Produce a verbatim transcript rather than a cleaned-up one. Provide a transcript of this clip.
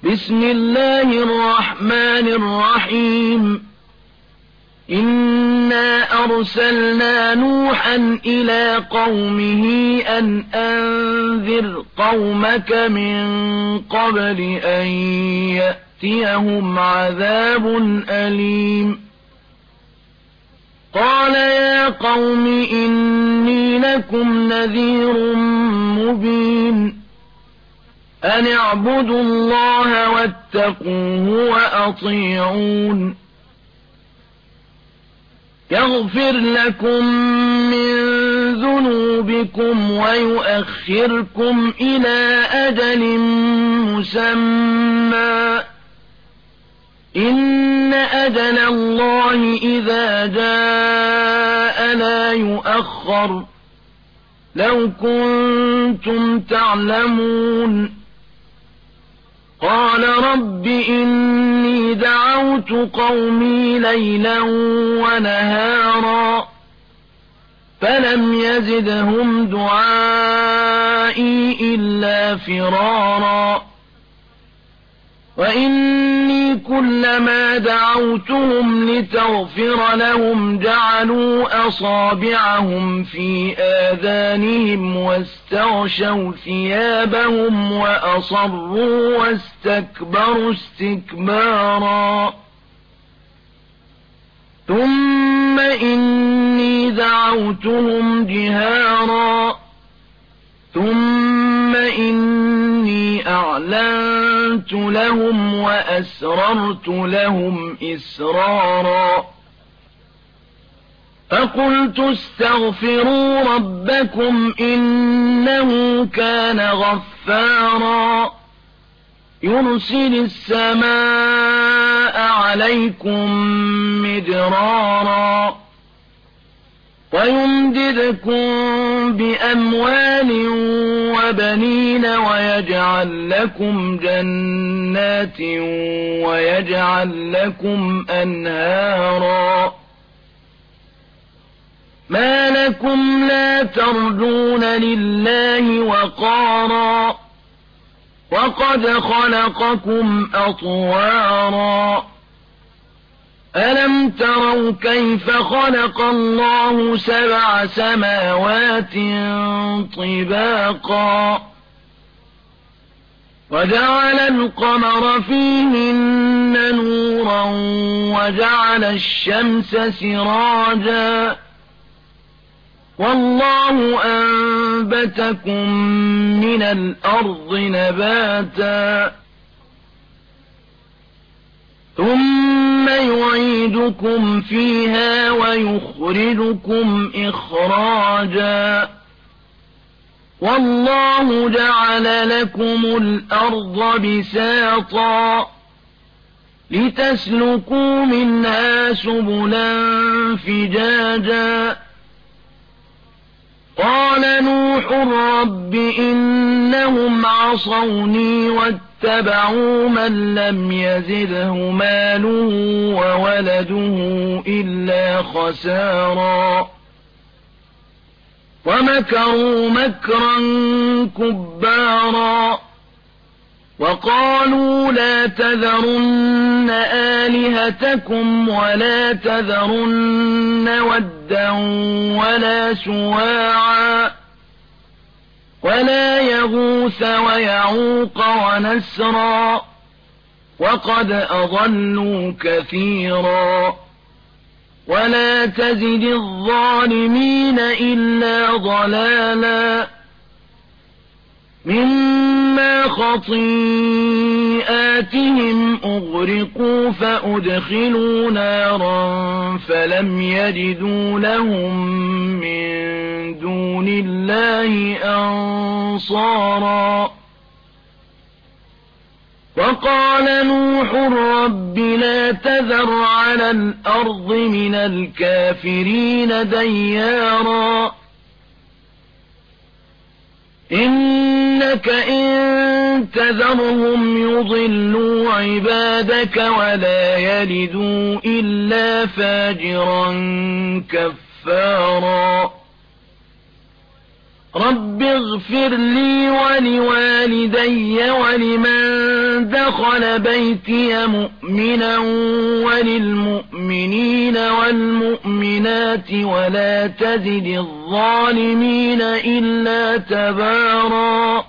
بسم الله الرحمن الرحيم إنا أرسلنا نوحا إلى قومه أن أنذر قومك من قبل أن يأتيهم عذاب أليم قال يا قوم إني لكم نذير مبين أن اعبدوا الله واتقوه وأطيعون يغفر لكم من ذنوبكم ويؤخركم إلى أجل مسمى إن أجل الله إذا جاء لا يؤخر لو كنتم تعلمون قال رب إني دعوت قومي ليلا ونهارا فلم يزدهم دعائي إلا فرارا وإني كلما دعوتهم لتغفر لهم جعلوا أصابعهم في آذانهم واستغشوا ثيابهم وأصروا واستكبروا استكبارا ثم إني دعوتهم جهارا ثم إني أعلنت لهم وأسررت لهم إسرارا فقلت استغفروا ربكم إنه كان غفارا يرسل السماء عليكم مدرارا ويمددكم بأموال وبنين ويجعل لكم جنات ويجعل لكم أنهارا ما لكم لا ترجون لله وقارا وقد خلقكم أطوارا ألم تروا كيف خلق الله سبع سماوات طباقا وجعل القمر فيهن نورا وجعل الشمس سراجا والله أنبتكم من الأرض نباتا ثم يعيدكم فيها ويخرجكم إخراجا والله جعل لكم الأرض بساطا لتسلكوا منها سبلا فجاجا قال نوح رب إنهم عصوني واتبعوا من لم يزده ماله وولده إلا خسارا ومكروا مكرا كبارا وقالوا لا تذرن آلهتكم ولا تذرن ودا ولا سواعا ولا يغوث ويعوق ونسرا وقد أضلوا كثيرا ولا تزد الظالمين إلا ضلالا مما خطيئاتهم أغرقوا فأدخلوا نارا فلم يجدوا لهم من دون الله أنصارا وقال نوح رب لا تذر على الأرض من الكافرين ديارا إنك إن تذرهم يضلوا عبادك ولا يلدوا إلا فاجرا كفارا رب اغفر لي ولوالدي ولمن دخل بيتي مؤمنا وللمؤمنين والمؤمنات ولا تزد الظالمين إلا تبارا